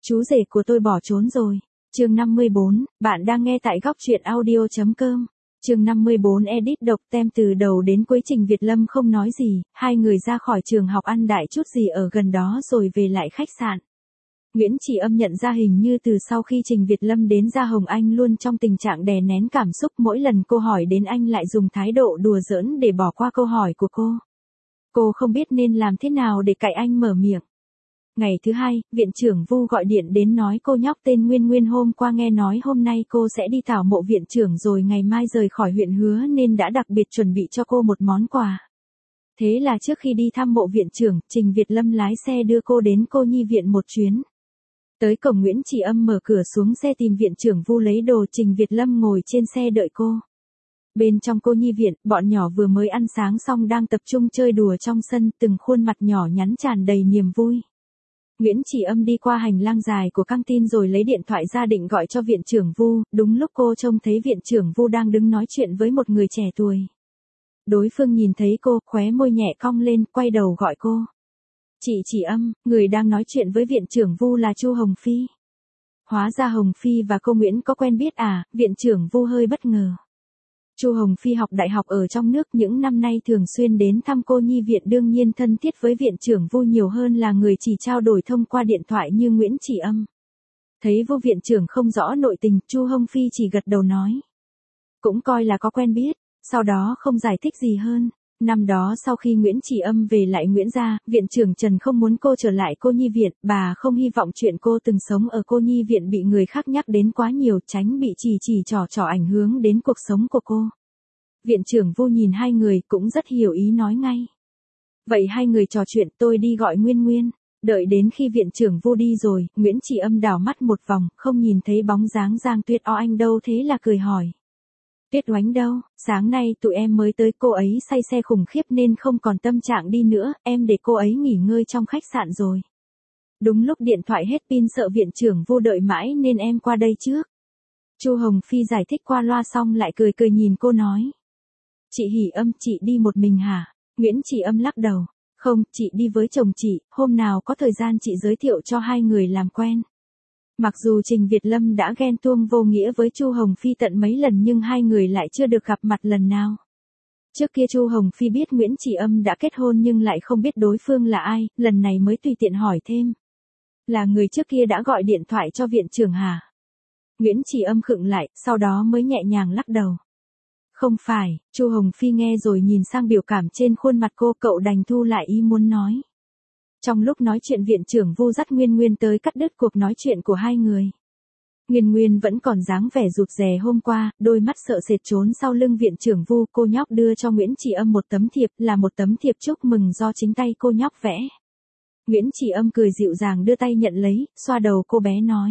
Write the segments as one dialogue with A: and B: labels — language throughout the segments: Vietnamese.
A: Chú rể của tôi bỏ trốn rồi. Chương 54, bạn đang nghe tại góc truyện audio.com. Chương 54 edit độc tem từ đầu đến cuối Trình Việt Lâm không nói gì, hai người ra khỏi trường học ăn đại chút gì ở gần đó rồi về lại khách sạn. Nguyễn Chỉ Âm nhận ra hình như từ sau khi Trình Việt Lâm đến Gia Hồng Anh luôn trong tình trạng đè nén cảm xúc, mỗi lần cô hỏi đến anh lại dùng thái độ đùa giỡn để bỏ qua câu hỏi của cô. Cô không biết nên làm thế nào để cạy anh mở miệng. Ngày thứ hai, viện trưởng Vu gọi điện đến nói cô nhóc tên Nguyên Nguyên hôm qua nghe nói hôm nay cô sẽ đi tảo mộ viện trưởng rồi ngày mai rời khỏi huyện Hứa nên đã đặc biệt chuẩn bị cho cô một món quà. Thế là trước khi đi thăm mộ viện trưởng, Trình Việt Lâm lái xe đưa cô đến cô nhi viện một chuyến. Tới cổng Nguyễn Chỉ Âm mở cửa xuống xe tìm viện trưởng Vu lấy đồ, Trình Việt Lâm ngồi trên xe đợi cô. Bên trong cô nhi viện, bọn nhỏ vừa mới ăn sáng xong đang tập trung chơi đùa trong sân, từng khuôn mặt nhỏ nhắn tràn đầy niềm vui. Nguyễn Chỉ Âm đi qua hành lang dài của căng tin rồi lấy điện thoại ra định gọi cho viện trưởng Vu, đúng lúc cô trông thấy viện trưởng Vu đang đứng nói chuyện với một người trẻ tuổi. Đối phương nhìn thấy cô, khóe môi nhẹ cong lên, quay đầu gọi cô. Chị Chỉ Âm, người đang nói chuyện với viện trưởng Vu là Chu Hồng Phi. Hóa ra Hồng Phi và cô Nguyễn có quen biết à, viện trưởng Vu hơi bất ngờ. Chu Hồng Phi học đại học ở trong nước, những năm nay thường xuyên đến thăm cô nhi viện, đương nhiên thân thiết với viện trưởng Vu nhiều hơn là người chỉ trao đổi thông qua điện thoại như Nguyễn Chỉ Âm. Thấy Vu viện trưởng không rõ nội tình, Chu Hồng Phi chỉ gật đầu nói. Cũng coi là có quen biết, sau đó không giải thích gì hơn. Năm đó sau khi Nguyễn Chỉ Âm về lại Nguyễn gia, viện trưởng Trần không muốn cô trở lại cô nhi viện, bà không hy vọng chuyện cô từng sống ở cô nhi viện bị người khác nhắc đến quá nhiều, tránh bị chỉ trò ảnh hưởng đến cuộc sống của cô. Viện trưởng Vu nhìn hai người cũng rất hiểu ý nói ngay. Vậy hai người trò chuyện, tôi đi gọi Nguyên Nguyên. Đợi đến khi viện trưởng Vu đi rồi, Nguyễn Chỉ Âm đảo mắt một vòng, không nhìn thấy bóng dáng Giang Tuyết Oanh đâu, thế là cười hỏi. Tuyết Oánh đâu, sáng nay tụi em mới tới, cô ấy say xe khủng khiếp nên không còn tâm trạng đi nữa, em để cô ấy nghỉ ngơi trong khách sạn rồi. Đúng lúc điện thoại hết pin sợ viện trưởng Vu đợi mãi nên em qua đây trước. Chu Hồng Phi giải thích qua loa xong lại cười nhìn cô nói. Chị Hỉ Âm, chị đi một mình hả? Nguyễn Chỉ Âm lắc đầu. Không, chị đi với chồng chị, hôm nào có thời gian chị giới thiệu cho hai người làm quen. Mặc dù Trình Việt Lâm đã ghen tuông vô nghĩa với Chu Hồng Phi tận mấy lần nhưng hai người lại chưa được gặp mặt lần nào. Trước kia Chu Hồng Phi biết Nguyễn Chỉ Âm đã kết hôn nhưng lại không biết đối phương là ai, lần này mới tùy tiện hỏi thêm. Là người trước kia đã gọi điện thoại cho viện trưởng hả? Nguyễn Chỉ Âm khựng lại, sau đó mới nhẹ nhàng lắc đầu. Không phải, Chu Hồng Phi nghe rồi nhìn sang biểu cảm trên khuôn mặt cô, cậu đành thu lại ý muốn nói. Trong lúc nói chuyện viện trưởng Vu dắt Nguyên Nguyên tới cắt đứt cuộc nói chuyện của hai người. Nguyên Nguyên vẫn còn dáng vẻ rụt rè hôm qua, đôi mắt sợ sệt trốn sau lưng viện trưởng Vu. Cô nhóc đưa cho Nguyễn Chỉ Âm một tấm thiệp, là một tấm thiệp chúc mừng do chính tay cô nhóc vẽ. Nguyễn Chỉ Âm cười dịu dàng đưa tay nhận lấy, xoa đầu cô bé nói.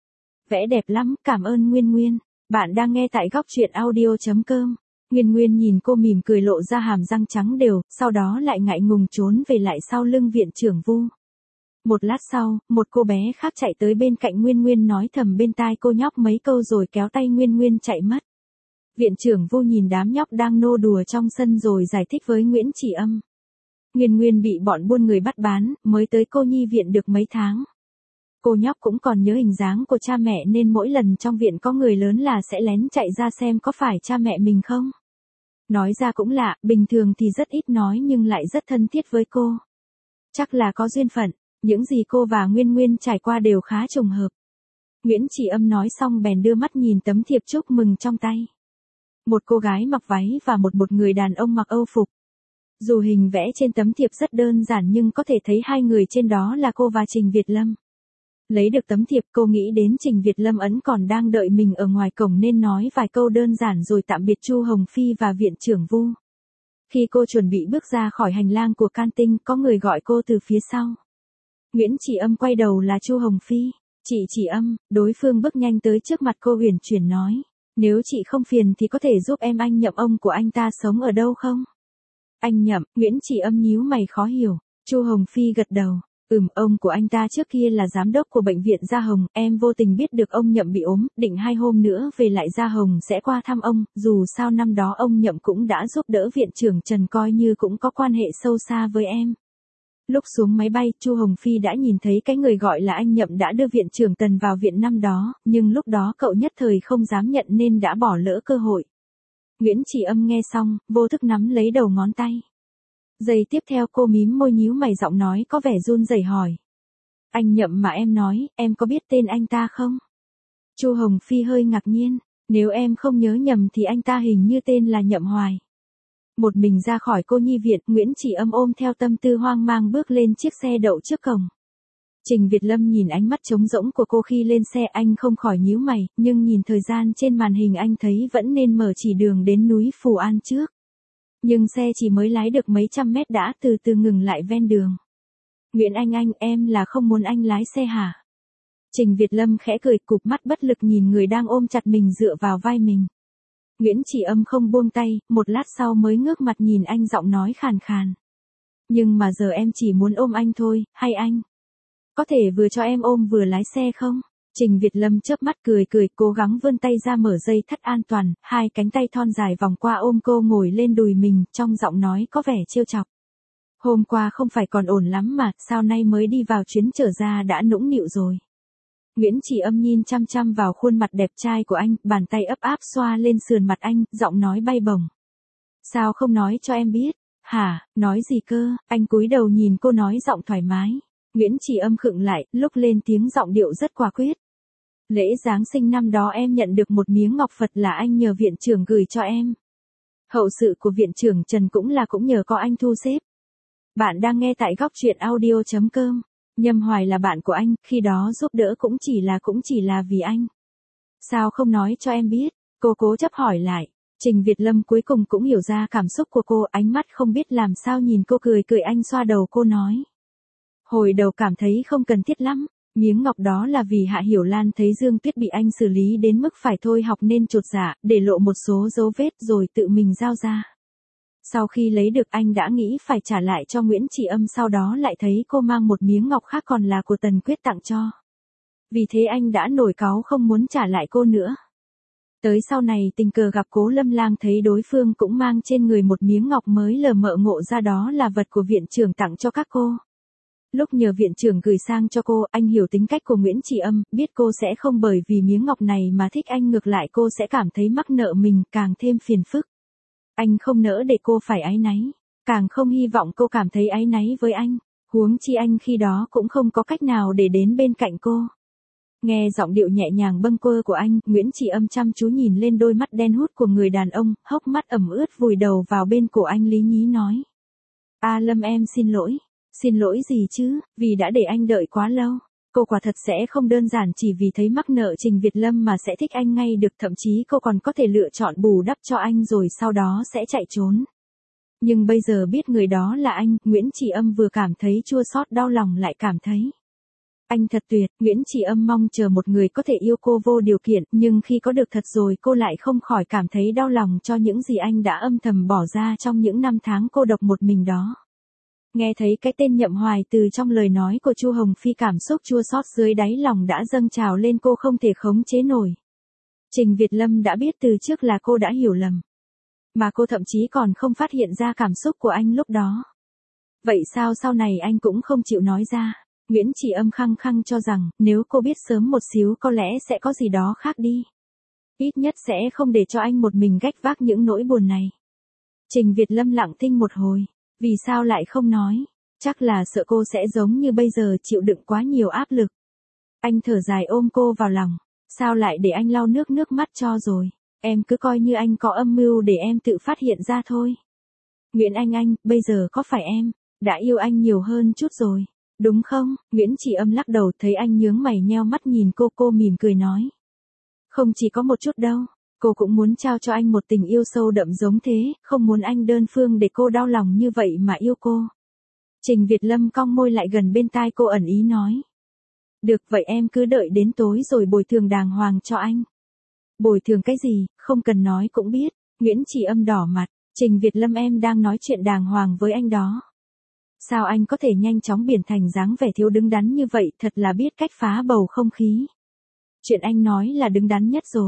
A: Vẽ đẹp lắm, cảm ơn Nguyên Nguyên. Bạn đang nghe tại góc truyện audio.com. Nguyên Nguyên nhìn cô mỉm cười lộ ra hàm răng trắng đều, sau đó lại ngại ngùng trốn về lại sau lưng viện trưởng Vu. Một lát sau, một cô bé khác chạy tới bên cạnh Nguyên Nguyên nói thầm bên tai cô nhóc mấy câu rồi kéo tay Nguyên Nguyên chạy mất. Viện trưởng Vu nhìn đám nhóc đang nô đùa trong sân rồi giải thích với Nguyễn Chỉ Âm. Nguyên Nguyên bị bọn buôn người bắt bán, mới tới cô nhi viện được mấy tháng. Cô nhóc cũng còn nhớ hình dáng của cha mẹ nên mỗi lần trong viện có người lớn là sẽ lén chạy ra xem có phải cha mẹ mình không. Nói ra cũng lạ, bình thường thì rất ít nói nhưng lại rất thân thiết với cô. Chắc là có duyên phận, những gì cô và Nguyên Nguyên trải qua đều khá trùng hợp. Nguyễn Chỉ Âm nói xong bèn đưa mắt nhìn tấm thiệp chúc mừng trong tay. Một cô gái mặc váy và một người đàn ông mặc âu phục. Dù hình vẽ trên tấm thiệp rất đơn giản nhưng có thể thấy hai người trên đó là cô và Trình Việt Lâm. Lấy được tấm thiệp cô nghĩ đến Trình Việt Lâm ẩn còn đang đợi mình ở ngoài cổng nên nói vài câu đơn giản rồi tạm biệt Chu Hồng Phi và viện trưởng Vu. Khi cô chuẩn bị bước ra khỏi hành lang của canteen có người gọi cô từ phía sau. Nguyễn Chỉ Âm quay đầu là Chu Hồng Phi. Chị Chỉ Âm, đối phương bước nhanh tới trước mặt cô huyền chuyển nói. Nếu chị không phiền thì có thể giúp em anh Nhậm ông của anh ta sống ở đâu không? Anh Nhậm, Nguyễn Chỉ Âm nhíu mày khó hiểu. Chu Hồng Phi gật đầu. Ông của anh ta trước kia là giám đốc của bệnh viện Gia Hồng, em vô tình biết được ông Nhậm bị ốm, định 2 hôm nữa về lại Gia Hồng sẽ qua thăm ông, dù sao năm đó ông Nhậm cũng đã giúp đỡ viện trưởng Trần coi như cũng có quan hệ sâu xa với em. Lúc xuống máy bay, Chu Hồng Phi đã nhìn thấy cái người gọi là anh Nhậm đã đưa viện trưởng Tần vào viện năm đó, nhưng lúc đó cậu nhất thời không dám nhận nên đã bỏ lỡ cơ hội. Nguyễn Chỉ Âm nghe xong, vô thức nắm lấy đầu ngón tay. Giây tiếp theo cô mím môi nhíu mày, giọng nói có vẻ run rẩy hỏi. Anh Nhậm mà em nói, em có biết tên anh ta không? Chu Hồng Phi hơi ngạc nhiên, nếu em không nhớ nhầm thì anh ta hình như tên là Nhậm Hoài. Một mình ra khỏi cô nhi viện, Nguyễn Chỉ Âm ôm theo tâm tư hoang mang bước lên chiếc xe đậu trước cổng. Trình Việt Lâm nhìn ánh mắt trống rỗng của cô khi lên xe, anh không khỏi nhíu mày, nhưng nhìn thời gian trên màn hình anh thấy vẫn nên mở chỉ đường đến núi Phù An trước. Nhưng xe chỉ mới lái được mấy trăm mét đã từ từ ngừng lại ven đường. Nguyễn Anh, em là không muốn anh lái xe hả? Trình Việt Lâm khẽ cười, cụp mắt bất lực nhìn người đang ôm chặt mình dựa vào vai mình. Nguyễn Chỉ Âm không buông tay, một lát sau mới ngước mặt nhìn anh, giọng nói khàn khàn. Nhưng mà giờ em chỉ muốn ôm anh thôi, hay anh có thể vừa cho em ôm vừa lái xe không? Trình Việt Lâm chớp mắt cười, cố gắng vươn tay ra mở dây thắt an toàn, hai cánh tay thon dài vòng qua ôm cô ngồi lên đùi mình, trong giọng nói có vẻ trêu chọc. Hôm qua không phải còn ổn lắm mà, sao nay mới đi vào chuyến trở ra đã nũng nịu rồi? Nguyễn Chỉ Âm nhìn chăm chăm vào khuôn mặt đẹp trai của anh, bàn tay ấp áp xoa lên sườn mặt anh, giọng nói bay bổng. Sao không nói cho em biết? Hả, nói gì cơ? Anh cúi đầu nhìn cô nói giọng thoải mái. Nguyễn Chỉ Âm khựng lại, lúc lên tiếng giọng điệu rất quả quyết. Lễ Giáng sinh năm đó em nhận được một miếng ngọc Phật là anh nhờ viện trưởng gửi cho em. Hậu sự của viện trưởng Trần cũng nhờ có anh thu xếp. Bạn đang nghe tại góc truyện audio.com. Nhâm Hoài là bạn của anh, khi đó giúp đỡ cũng chỉ là vì anh. Sao không nói cho em biết? Cô cố chấp hỏi lại. Trình Việt Lâm cuối cùng cũng hiểu ra cảm xúc của cô, ánh mắt không biết làm sao nhìn cô, cười anh xoa đầu cô nói. Hồi đầu cảm thấy không cần thiết lắm, miếng ngọc đó là vì Hạ Hiểu Lan thấy Dương Tuyết bị anh xử lý đến mức phải thôi học nên chột dạ, để lộ một số dấu vết rồi tự mình giao ra. Sau khi lấy được anh đã nghĩ phải trả lại cho Nguyễn Chỉ Âm, sau đó lại thấy cô mang một miếng ngọc khác còn là của Tần Quyết tặng cho. Vì thế anh đã nổi cáu không muốn trả lại cô nữa. Tới sau này tình cờ gặp Cố Lâm Lang thấy đối phương cũng mang trên người một miếng ngọc mới lờ mờ ngộ ra đó là vật của viện trưởng tặng cho các cô. Lúc nhờ viện trưởng gửi sang cho cô, anh hiểu tính cách của Nguyễn Chỉ Âm, biết cô sẽ không bởi vì miếng ngọc này mà thích anh, ngược lại cô sẽ cảm thấy mắc nợ mình, càng thêm phiền phức. Anh không nỡ để cô phải áy náy, càng không hy vọng cô cảm thấy áy náy với anh, huống chi anh khi đó cũng không có cách nào để đến bên cạnh cô. Nghe giọng điệu nhẹ nhàng bâng quơ của anh, Nguyễn Chỉ Âm chăm chú nhìn lên đôi mắt đen hút của người đàn ông, hốc mắt ẩm ướt vùi đầu vào bên cổ anh lý nhí nói. A Lâm, em xin lỗi. Xin lỗi gì chứ, vì đã để anh đợi quá lâu. Cô quả thật sẽ không đơn giản chỉ vì thấy mắc nợ Trình Việt Lâm mà sẽ thích anh ngay được, thậm chí cô còn có thể lựa chọn bù đắp cho anh rồi sau đó sẽ chạy trốn. Nhưng bây giờ biết người đó là anh, Nguyễn Chỉ Âm vừa cảm thấy chua xót đau lòng lại cảm thấy. Anh thật tuyệt, Nguyễn Chỉ Âm mong chờ một người có thể yêu cô vô điều kiện, nhưng khi có được thật rồi cô lại không khỏi cảm thấy đau lòng cho những gì anh đã âm thầm bỏ ra trong những năm tháng cô độc một mình đó. Nghe thấy cái tên Nhậm Hoài từ trong lời nói của Chu Hồng Phi, cảm xúc chua xót dưới đáy lòng đã dâng trào lên, cô không thể khống chế nổi. Trình Việt Lâm đã biết từ trước là cô đã hiểu lầm. Mà cô thậm chí còn không phát hiện ra cảm xúc của anh lúc đó. Vậy sao sau này anh cũng không chịu nói ra? Nguyễn Chỉ Âm khăng khăng cho rằng, nếu cô biết sớm một xíu có lẽ sẽ có gì đó khác đi. Ít nhất sẽ không để cho anh một mình gánh vác những nỗi buồn này. Trình Việt Lâm lặng thinh một hồi. Vì sao lại không nói? Chắc là sợ cô sẽ giống như bây giờ chịu đựng quá nhiều áp lực. Anh thở dài ôm cô vào lòng. Sao lại để anh lau nước mắt cho rồi? Em cứ coi như anh có âm mưu để em tự phát hiện ra thôi. Nguyễn Anh, bây giờ có phải em đã yêu anh nhiều hơn chút rồi, đúng không? Nguyễn Chỉ Âm lắc đầu, thấy anh nhướng mày nheo mắt nhìn cô mỉm cười nói. Không chỉ có một chút đâu. Cô cũng muốn trao cho anh một tình yêu sâu đậm giống thế, không muốn anh đơn phương để cô đau lòng như vậy mà yêu cô. Trình Việt Lâm cong môi lại gần bên tai cô ẩn ý nói. Được, vậy em cứ đợi đến tối rồi bồi thường đàng hoàng cho anh. Bồi thường cái gì, không cần nói cũng biết. Nguyễn Chỉ Âm đỏ mặt. Trình Việt Lâm, em đang nói chuyện đàng hoàng với anh đó. Sao anh có thể nhanh chóng biến thành dáng vẻ thiếu đứng đắn như vậy, thật là biết cách phá bầu không khí. Chuyện anh nói là đứng đắn nhất rồi.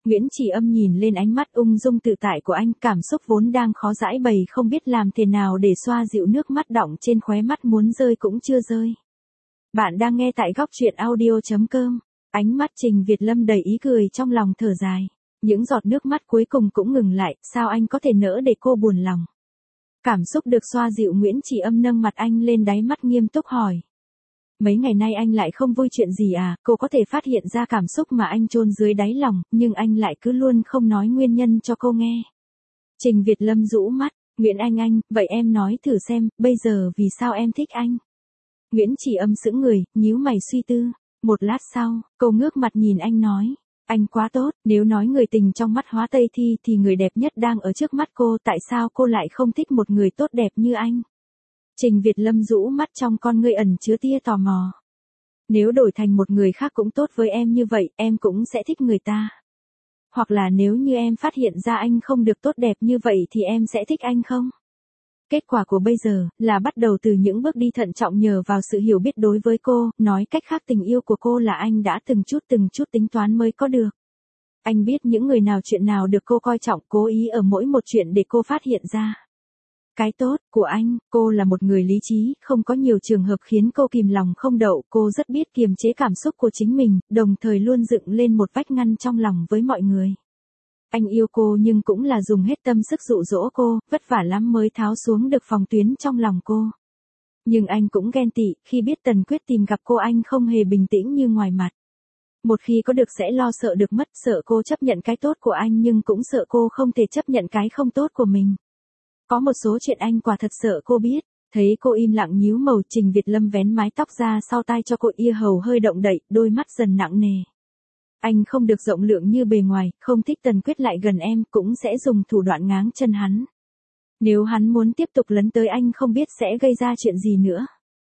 A: Nguyễn Chỉ Âm nhìn lên ánh mắt ung dung tự tại của anh, cảm xúc vốn đang khó giãi bày không biết làm thế nào để xoa dịu nước mắt đọng trên khóe mắt muốn rơi cũng chưa rơi. Bạn đang nghe tại góc truyện audio.com. Ánh mắt Trình Việt Lâm đầy ý cười trong lòng thở dài. Những giọt nước mắt cuối cùng cũng ngừng lại, sao anh có thể nỡ để cô buồn lòng. Cảm xúc được xoa dịu, Nguyễn Chỉ Âm nâng mặt anh lên đáy mắt nghiêm túc hỏi. Mấy ngày nay anh lại không vui chuyện gì à? Cô có thể phát hiện ra cảm xúc mà anh chôn dưới đáy lòng, nhưng anh lại cứ luôn không nói nguyên nhân cho cô nghe. Trình Việt Lâm rũ mắt, Nguyễn Anh, vậy em nói thử xem, bây giờ vì sao em thích anh? Nguyễn Chỉ Âm sững người, nhíu mày suy tư. Một lát sau, cô ngước mặt nhìn anh nói. Anh quá tốt, nếu nói người tình trong mắt Hóa Tây Thi thì người đẹp nhất đang ở trước mắt cô, tại sao cô lại không thích một người tốt đẹp như anh? Trình Việt Lâm rũ mắt, trong con ngươi ẩn chứa tia tò mò. Nếu đổi thành một người khác cũng tốt với em như vậy, em cũng sẽ thích người ta. Hoặc là nếu như em phát hiện ra anh không được tốt đẹp như vậy thì em sẽ thích anh không? Kết quả của bây giờ là bắt đầu từ những bước đi thận trọng nhờ vào sự hiểu biết đối với cô, nói cách khác tình yêu của cô là anh đã từng chút tính toán mới có được. Anh biết những người nào chuyện nào được cô coi trọng, cố ý ở mỗi một chuyện để cô phát hiện ra. Cái tốt của anh, cô là một người lý trí, không có nhiều trường hợp khiến cô kìm lòng không đậu, cô rất biết kiềm chế cảm xúc của chính mình, đồng thời luôn dựng lên một vách ngăn trong lòng với mọi người. Anh yêu cô nhưng cũng là dùng hết tâm sức dụ dỗ cô, vất vả lắm mới tháo xuống được phòng tuyến trong lòng cô. Nhưng anh cũng ghen tị, khi biết Tần Quyết tìm gặp cô anh không hề bình tĩnh như ngoài mặt. Một khi có được sẽ lo sợ được mất, sợ cô chấp nhận cái tốt của anh nhưng cũng sợ cô không thể chấp nhận cái không tốt của mình. Có một số chuyện anh quả thật sợ cô biết. Thấy cô im lặng nhíu màu, Trình Việt Lâm vén mái tóc ra sau tai cho cô, ia hầu hơi động đậy, đôi mắt dần nặng nề. Anh không được rộng lượng như bề ngoài, không thích Tần Quyết lại gần em, cũng sẽ dùng thủ đoạn ngáng chân hắn. Nếu hắn muốn tiếp tục lấn tới anh không biết sẽ gây ra chuyện gì nữa.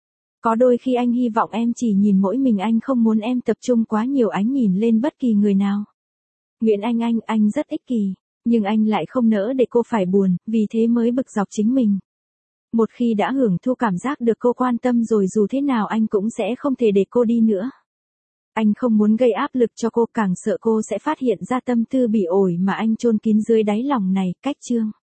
A: Có đôi khi anh hy vọng em chỉ nhìn mỗi mình anh, không muốn em tập trung quá nhiều ánh nhìn lên bất kỳ người nào. Nguyễn Anh rất ích kỷ, nhưng anh lại không nỡ để cô phải buồn, vì thế mới bực dọc chính mình. Một khi đã hưởng thụ cảm giác được cô quan tâm rồi, dù thế nào anh cũng sẽ không thể để cô đi nữa. Anh không muốn gây áp lực cho cô, càng sợ cô sẽ phát hiện ra tâm tư bị ổi mà anh chôn kín dưới đáy lòng này. Cách chương